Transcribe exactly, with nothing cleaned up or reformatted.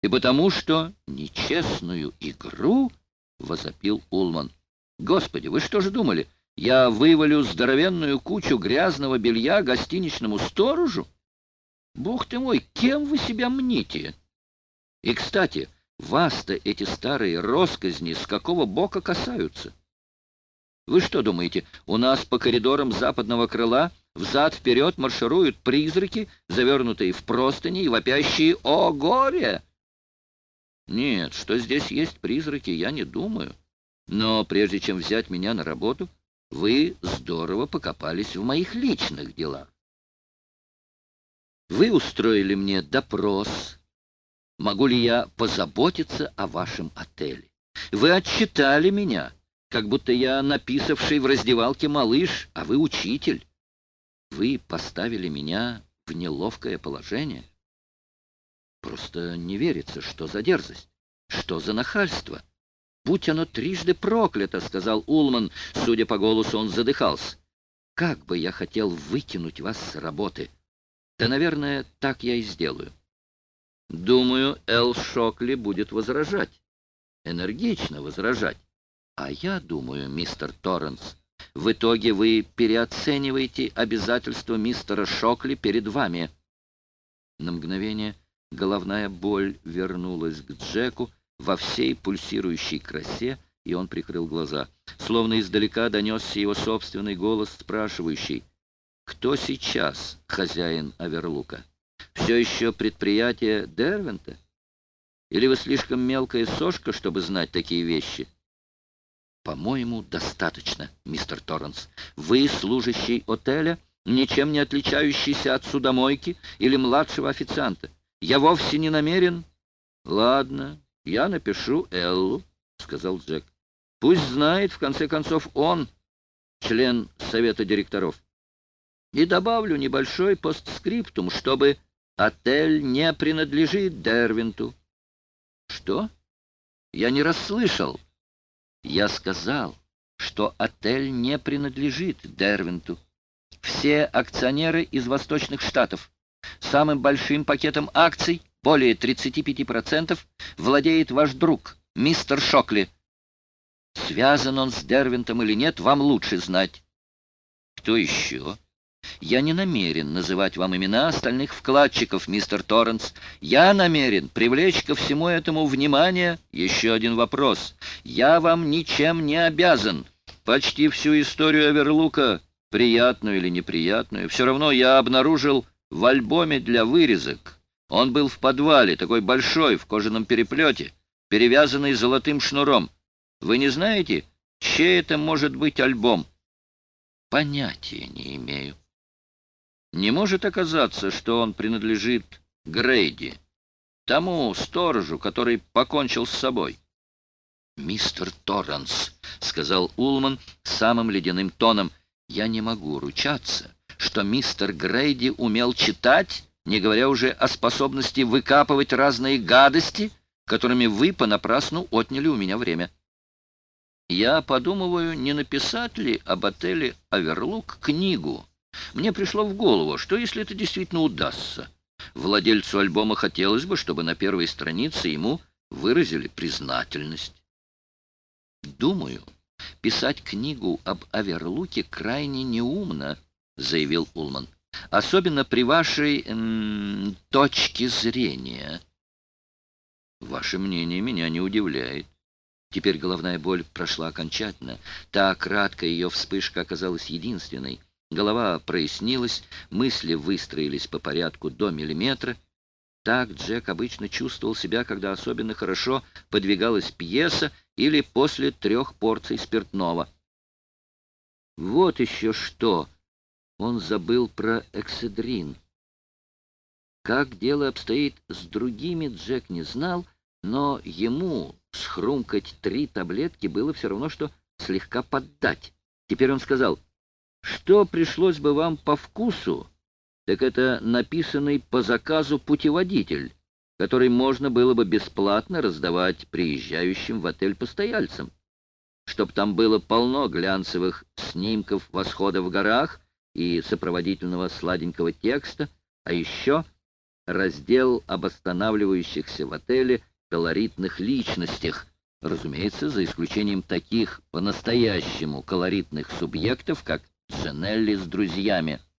И потому что нечестную игру, — возопил Улман. Господи, вы что же думали, я вывалю здоровенную кучу грязного белья гостиничному сторожу? Бог ты мой, кем вы себя мните? И, кстати, вас-то эти старые росказни с какого бока касаются? Вы что думаете, у нас по коридорам западного крыла взад-вперед маршируют призраки, завернутые в простыни и вопящие «О, горе!» Нет, что здесь есть призраки, я не думаю. Но прежде чем взять меня на работу, вы здорово покопались в моих личных делах. Вы устроили мне допрос. Могу ли я позаботиться о вашем отеле? Вы отчитали меня, как будто я написавший в раздевалке малыш, а вы учитель. Вы поставили меня в неловкое положение. Просто не верится, что за дерзость, что за нахальство. «Будь оно трижды проклято», — сказал Улман. Судя по голосу, он задыхался. «Как бы я хотел выкинуть вас с работы! Да, наверное, так я и сделаю». Думаю, Эл Шокли будет возражать. Энергично возражать. А я думаю, мистер Торренс, в итоге вы переоцениваете обязательства мистера Шокли перед вами. На мгновение головная боль вернулась к Джеку во всей пульсирующей красе, и он прикрыл глаза. Словно издалека донесся его собственный голос, спрашивающий: «Кто сейчас хозяин Оверлука? Все еще предприятие Дервента? Или вы слишком мелкая сошка, чтобы знать такие вещи?» «По-моему, достаточно, мистер Торренс. Вы служащий отеля, ничем не отличающийся от судомойки или младшего официанта. Я вовсе не намерен...» «Ладно, я напишу Эллу», — сказал Джек. «Пусть знает, в конце концов, он член совета директоров. И добавлю небольшой постскриптум, чтобы отель не принадлежит Дервенту». «Что? Я не расслышал». «Я сказал, что отель не принадлежит Дервенту. Все акционеры из Восточных Штатов. Самым большим пакетом акций, более тридцати пяти процентов, владеет ваш друг, мистер Шокли. Связан он с Дервентом или нет, вам лучше знать». «Кто еще?» «Я не намерен называть вам имена остальных вкладчиков, мистер Торренс. Я намерен привлечь ко всему этому внимание. Еще один вопрос. Я вам ничем не обязан. Почти всю историю Оверлука, приятную или неприятную, все равно я обнаружил в альбоме для вырезок. Он был в подвале, такой большой, в кожаном переплете, перевязанный золотым шнуром. Вы не знаете, чей это может быть альбом?» «Понятия не имею». «Не может оказаться, что он принадлежит Грейди, тому сторожу, который покончил с собой?» «Мистер Торренс», — сказал Улман самым ледяным тоном, — «я не могу ручаться, что мистер Грейди умел читать, не говоря уже о способности выкапывать разные гадости, которыми вы понапрасну отняли у меня время. Я подумываю, не написать ли об отеле «Оверлук» книгу. Мне пришло в голову, что если это действительно удастся, владельцу альбома хотелось бы, чтобы на первой странице ему выразили признательность. «Думаю, писать книгу об Оверлуке крайне неумно», — заявил Улман. «Особенно при вашей м, точке зрения». «Ваше мнение меня не удивляет». Теперь головная боль прошла окончательно. Та краткая ее вспышка оказалась единственной. Голова прояснилась, мысли выстроились по порядку до миллиметра. Так Джек обычно чувствовал себя, когда особенно хорошо подвигалась пьеса или после трех порций спиртного. Вот еще что! Он забыл про экседрин. Как дело обстоит с другими, Джек не знал, но ему схрумкать три таблетки было все равно, что слегка поддать. Теперь он сказал: «Что пришлось бы вам по вкусу, так это написанный по заказу путеводитель, который можно было бы бесплатно раздавать приезжающим в отель постояльцам, чтоб там было полно глянцевых снимков восхода в горах и сопроводительного сладенького текста, а еще раздел об останавливающихся в отеле колоритных личностях, разумеется, за исключением таких по-настоящему колоритных субъектов, как Джанелли с друзьями.